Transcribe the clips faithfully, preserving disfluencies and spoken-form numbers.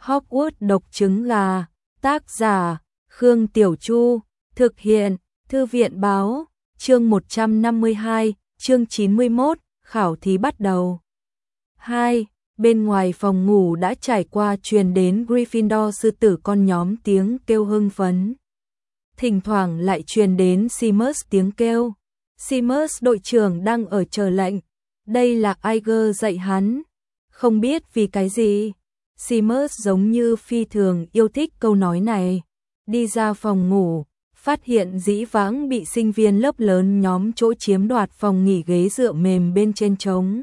Hogwarts độc trứng gà, tác giả, Khương Tiểu Chu, thực hiện, Thư viện báo, chương một trăm năm mươi hai, chương chín mươi mốt, khảo thí bắt đầu. hai. Bên ngoài phòng ngủ đã trải qua truyền đến Gryffindor sư tử con nhóm tiếng kêu hưng phấn. Thỉnh thoảng lại truyền đến Seamus tiếng kêu. Seamus đội trưởng đang ở chờ lệnh. Đây là Iger dạy hắn. Không biết vì cái gì. Seamus giống như phi thường yêu thích câu nói này. Đi ra phòng ngủ, phát hiện dĩ vãng bị sinh viên lớp lớn nhóm chỗ chiếm đoạt phòng nghỉ ghế dựa mềm bên trên trống.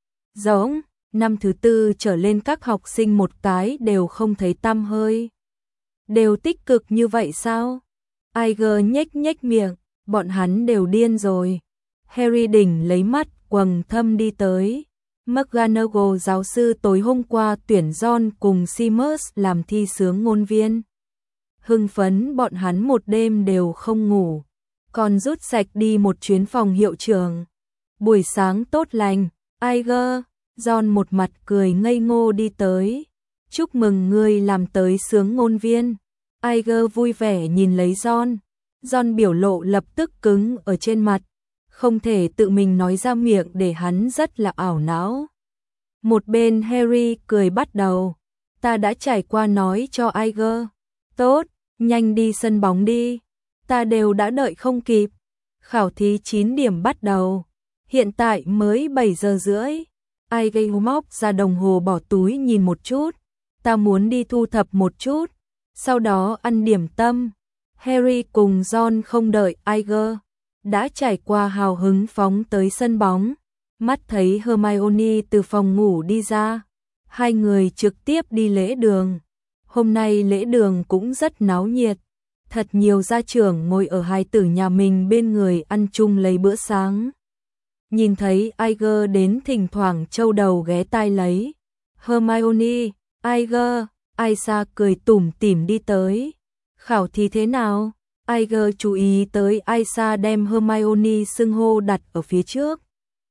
Giống, năm thứ tư trở lên các học sinh một cái đều không thấy tăm hơi. Đều tích cực như vậy sao? Iger nhếch nhếch miệng, bọn hắn đều điên rồi. Harry đỉnh lấy mắt quầng thâm đi tới. McGonagall giáo sư tối hôm qua tuyển John cùng Seamus làm thi sướng ngôn viên. Hưng phấn bọn hắn một đêm đều không ngủ, còn rút sạch đi một chuyến phòng hiệu trưởng. Buổi sáng tốt lành, Iger, John một mặt cười ngây ngô đi tới. Chúc mừng ngươi làm tới sướng ngôn viên. Iger vui vẻ nhìn lấy John. John biểu lộ lập tức cứng ở trên mặt. Không thể tự mình nói ra miệng để hắn rất là ảo não. Một bên Harry cười bắt đầu. Ta đã trải qua nói cho Iger. Tốt, nhanh đi sân bóng đi. Ta đều đã đợi không kịp. Khảo thí chín điểm bắt đầu. Hiện tại mới bảy giờ rưỡi. Iger móc ra đồng hồ bỏ túi nhìn một chút. Ta muốn đi thu thập một chút. Sau đó ăn điểm tâm. Harry cùng John không đợi Iger. Đã trải qua hào hứng phóng tới sân bóng. Mắt thấy Hermione từ phòng ngủ đi ra. Hai người trực tiếp đi lễ đường. Hôm nay lễ đường cũng rất náo nhiệt. Thật nhiều gia trưởng ngồi ở hài tử nhà mình bên người ăn chung lấy bữa sáng. Nhìn thấy Iger đến thỉnh thoảng châu đầu ghé tai lấy. Hermione, Iger, Isa cười tủm tỉm đi tới. Khảo thí thế nào? Iger chú ý tới Isa đem Hermione xưng hô đặt ở phía trước.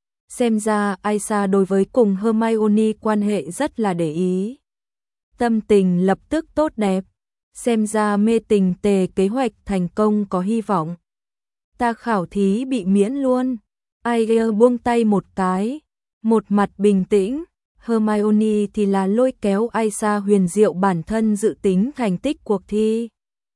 Xem ra Isa đối với cùng Hermione quan hệ rất là để ý. Tâm tình lập tức tốt đẹp. Xem ra mê tình tề kế hoạch thành công có hy vọng. Ta khảo thí bị miễn luôn. Iger buông tay một cái. Một mặt bình tĩnh. Hermione thì là lôi kéo Isa huyền diệu bản thân dự tính thành tích cuộc thi.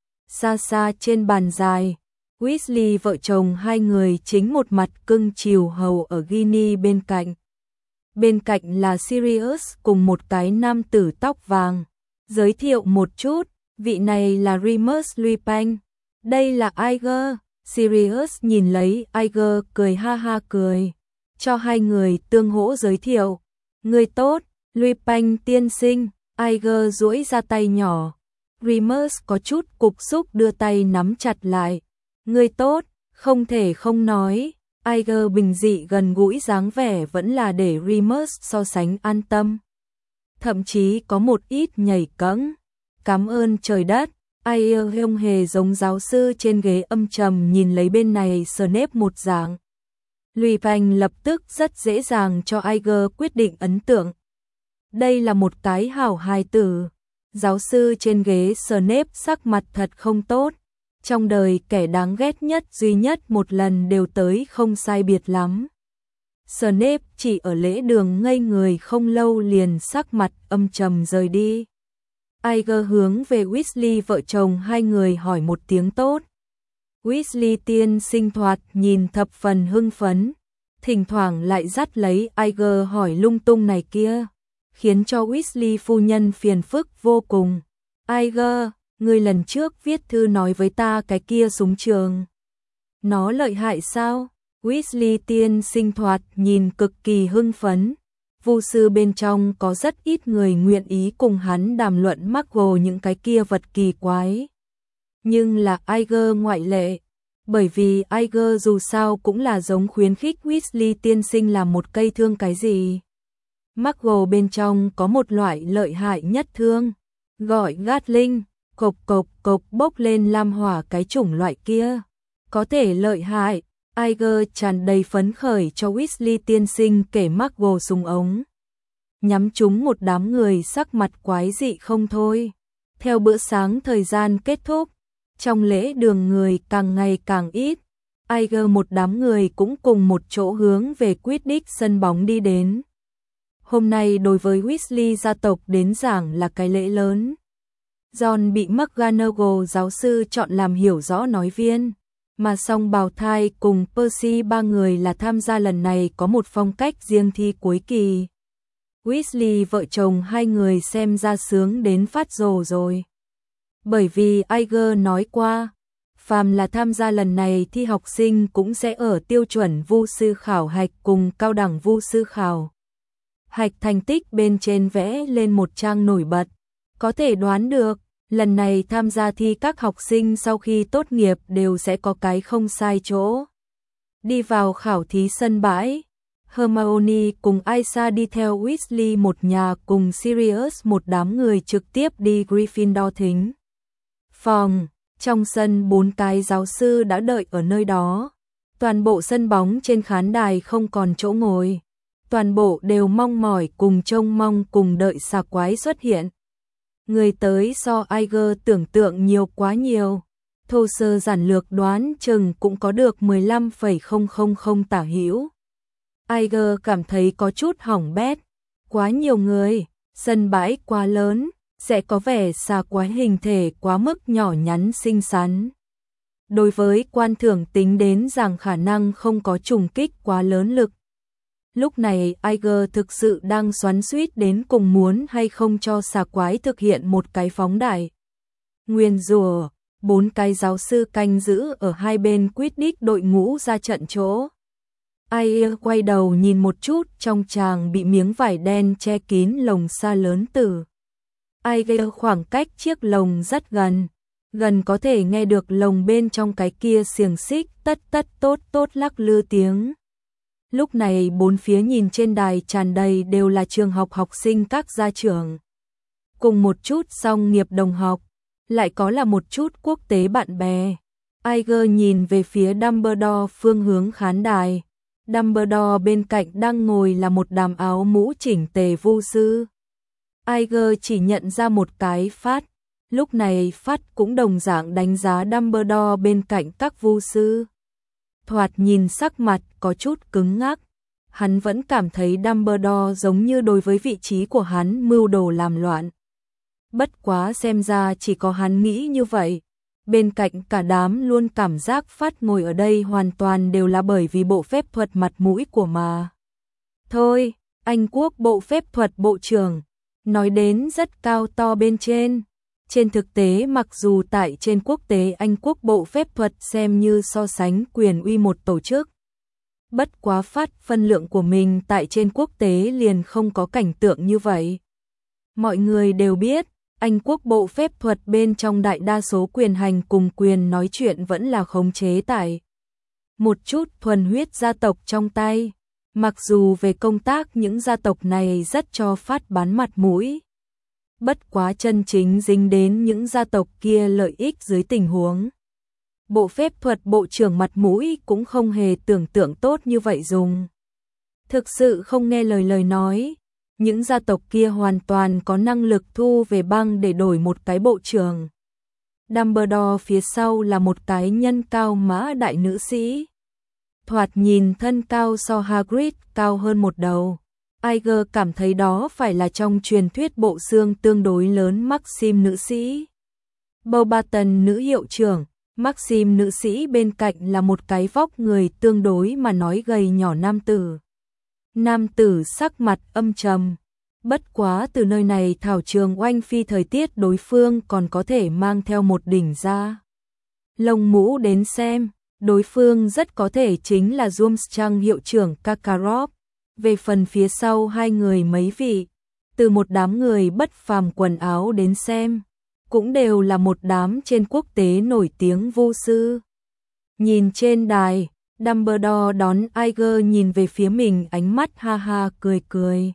Xa xa trên bàn dài, Weasley vợ chồng hai người chính một mặt cưng chiều hầu ở Ginny bên cạnh. Bên cạnh là Sirius cùng một cái nam tử tóc vàng. Giới thiệu một chút, vị này là Remus Lupin. Đây là Iger. Sirius nhìn lấy Iger cười ha ha cười. Cho hai người tương hỗ giới thiệu. Người tốt, Lupin tiên sinh. Iger duỗi ra tay nhỏ. Remus có chút cục xúc đưa tay nắm chặt lại. Người tốt, không thể không nói. Iger bình dị gần gũi dáng vẻ vẫn là để Remus so sánh an tâm. Thậm chí có một ít nhảy cẫng. Cảm ơn trời đất. Iger không hề giống giáo sư trên ghế âm trầm nhìn lấy bên này Snape một dạng. Lupin lập tức rất dễ dàng cho Iger quyết định ấn tượng. Đây là một cái hảo hài tử. Giáo sư trên ghế Snape sắc mặt thật không tốt. Trong đời kẻ đáng ghét nhất duy nhất một lần đều tới không sai biệt lắm. Snape chỉ ở lễ đường ngây người không lâu liền sắc mặt âm trầm rời đi. Iger hướng về Weasley vợ chồng hai người hỏi một tiếng tốt. Weasley tiên sinh thoạt nhìn thập phần hưng phấn. Thỉnh thoảng lại dắt lấy Iger hỏi lung tung này kia. Khiến cho Weasley phu nhân phiền phức vô cùng. Iger, ngươi lần trước viết thư nói với ta cái kia súng trường. Nó lợi hại sao? Weasley tiên sinh thoạt nhìn cực kỳ hưng phấn. Vu sư bên trong có rất ít người nguyện ý cùng hắn đàm luận Muggle những cái kia vật kỳ quái. Nhưng là Iger ngoại lệ. Bởi vì Iger dù sao cũng là giống khuyến khích Weasley tiên sinh làm một cây thương cái gì. Muggle bên trong có một loại lợi hại nhất thương, gọi Gatling, cộc cộc cộc bốc lên lam hỏa cái chủng loại kia. Có thể lợi hại. Iger tràn đầy phấn khởi cho Weasley tiên sinh kể Muggle súng ống. nhắm trúng một đám người sắc mặt quái dị không thôi. Theo bữa sáng thời gian kết thúc, trong lễ đường người càng ngày càng ít, Iger một đám người cũng cùng một chỗ hướng về Quidditch sân bóng đi đến. Hôm nay đối với Weasley gia tộc đến giảng là cái lễ lớn. John bị McGonagall giáo sư chọn làm hiểu rõ nói viên, mà song bào thai cùng Percy ba người là tham gia lần này có một phong cách riêng thi cuối kỳ. Weasley vợ chồng hai người xem ra sướng đến phát rồ rồi. Bởi vì Iger nói qua, phàm là tham gia lần này thi học sinh cũng sẽ ở tiêu chuẩn vu sư khảo hạch cùng cao đẳng vu sư khảo hạch thành tích bên trên vẽ lên một trang nổi bật. Có thể đoán được, lần này tham gia thi các học sinh sau khi tốt nghiệp đều sẽ có cái không sai chỗ. Đi vào khảo thí sân bãi, Hermione cùng Isa đi theo Weasley một nhà cùng Sirius một đám người trực tiếp đi Gryffindor thính phòng. Trong sân bốn cái giáo sư đã đợi ở nơi đó. Toàn bộ sân bóng trên khán đài không còn chỗ ngồi. Toàn bộ đều mong mỏi cùng trông mong cùng đợi xà quái xuất hiện. Người tới so Iger tưởng tượng nhiều quá nhiều. Thô sơ giản lược đoán chừng cũng có được mười lăm phẩy không không không tả hữu. Iger cảm thấy có chút hỏng bét. Quá nhiều người, sân bãi quá lớn, sẽ có vẻ xà quái hình thể quá mức nhỏ nhắn xinh xắn. Đối với quan thưởng tính đến rằng khả năng không có trùng kích quá lớn lực. Lúc này Iger thực sự đang xoắn xuýt đến cùng muốn hay không cho xà quái thực hiện một cái phóng đại nguyền rủa. Bốn cái giáo sư canh giữ ở hai bên Quidditch đội ngũ ra trận chỗ. Iger quay đầu nhìn một chút trong tràng bị miếng vải đen che kín lồng xa lớn từ. Iger khoảng cách chiếc lồng rất gần, gần có thể nghe được lồng bên trong cái kia xiềng xích tất tất tốt tốt lắc lư tiếng. Lúc này bốn phía nhìn trên đài tràn đầy đều là trường học học sinh các gia trưởng. Cùng một chút song nghiệp đồng học, lại có là một chút quốc tế bạn bè. Iger nhìn về phía Dumbledore phương hướng khán đài. Dumbledore bên cạnh đang ngồi là một đám áo mũ chỉnh tề vu sư. Iger chỉ nhận ra một cái Phát. Lúc này Phát cũng đồng dạng đánh giá Dumbledore bên cạnh các vu sư. Thoạt nhìn sắc mặt có chút cứng ngắc. Hắn vẫn cảm thấy Dumbledore giống như đối với vị trí của hắn mưu đồ làm loạn. Bất quá xem ra chỉ có hắn nghĩ như vậy. Bên cạnh cả đám luôn cảm giác Phát ngồi ở đây hoàn toàn đều là bởi vì bộ phép thuật mặt mũi của mà. Thôi, Anh quốc bộ phép thuật bộ trưởng, nói đến rất cao to bên trên. Trên thực tế mặc dù tại trên quốc tế Anh quốc bộ phép thuật xem như so sánh quyền uy một tổ chức. Bất quá Phát phân lượng của mình tại trên quốc tế liền không có cảnh tượng như vậy. Mọi người đều biết, Anh quốc bộ phép thuật bên trong đại đa số quyền hành cùng quyền nói chuyện vẫn là khống chế tại một chút thuần huyết gia tộc trong tay. Mặc dù về công tác những gia tộc này rất cho Phát bán mặt mũi. Bất quá chân chính dính đến những gia tộc kia lợi ích dưới tình huống. Bộ phép thuật bộ trưởng mặt mũi cũng không hề tưởng tượng tốt như vậy dùng. Thực sự không nghe lời lời nói. Những gia tộc kia hoàn toàn có năng lực thu về băng để đổi một cái bộ trưởng. Dumbledore phía sau là một cái nhân cao mã đại nữ sĩ. Thoạt nhìn thân cao so Hagrid cao hơn một đầu. Iger cảm thấy đó phải là trong truyền thuyết bộ xương tương đối lớn Maxim nữ sĩ. Beauxbaton nữ hiệu trưởng, Maxim nữ sĩ bên cạnh là một cái vóc người tương đối mà nói gầy nhỏ nam tử. Nam tử sắc mặt âm trầm. Bất quá từ nơi này thảo trường oanh phi thời tiết đối phương còn có thể mang theo một đỉnh da lông mũ đến xem. Đối phương rất có thể chính là Durmstrang hiệu trưởng Karkaroff. Về phần phía sau hai người mấy vị, từ một đám người bất phàm quần áo đến xem, cũng đều là một đám trên quốc tế nổi tiếng vu sư. Nhìn trên đài, Dumbledore đón Iger nhìn về phía mình ánh mắt ha ha cười cười.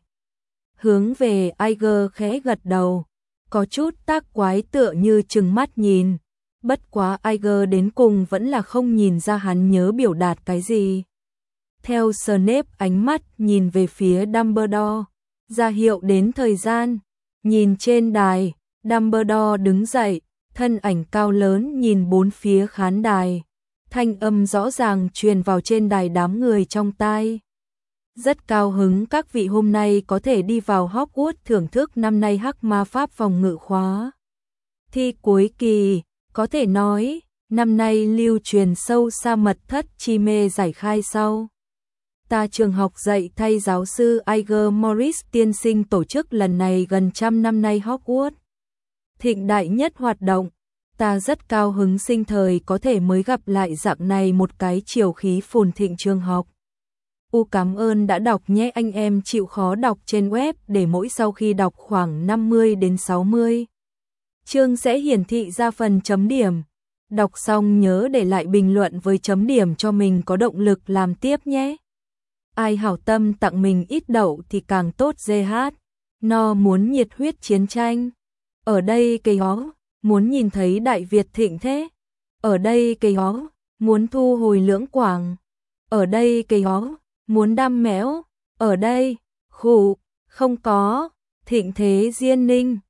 Hướng về Iger khẽ gật đầu, có chút tác quái tựa như trừng mắt nhìn. Bất quá Iger đến cùng vẫn là không nhìn ra hắn nhớ biểu đạt cái gì. Theo Snape ánh mắt nhìn về phía Dumbledore, ra hiệu đến thời gian. Nhìn trên đài, Dumbledore đứng dậy, thân ảnh cao lớn nhìn bốn phía khán đài. Thanh âm rõ ràng truyền vào trên đài đám người trong tai. Rất cao hứng các vị hôm nay có thể đi vào Hogwarts thưởng thức năm nay Hắc Ma Pháp phòng ngự khóa thi cuối kỳ, có thể nói, năm nay lưu truyền sâu xa mật thất chi mê giải khai sau. Ta trường học dạy thay giáo sư Iger Morris tiên sinh tổ chức lần này gần trăm năm nay Hogwarts thịnh đại nhất hoạt động. Ta rất cao hứng sinh thời có thể mới gặp lại dạng này một cái chiều khí phồn thịnh trường học. U cảm ơn đã đọc nhé anh em chịu khó đọc trên web để mỗi sau khi đọc khoảng năm mươi đến sáu mươi chương sẽ hiển thị ra phần chấm điểm. Đọc xong nhớ để lại bình luận với chấm điểm cho mình có động lực làm tiếp nhé. Ai hảo tâm tặng mình ít đậu thì càng tốt giê hát. No muốn nhiệt huyết chiến tranh. Ở đây cây ó, muốn nhìn thấy Đại Việt thịnh thế. Ở đây cây ó, muốn thu hồi Lưỡng Quảng. Ở đây cây ó, muốn đam méo. Ở đây, khủ, không có, thịnh thế Diên Ninh.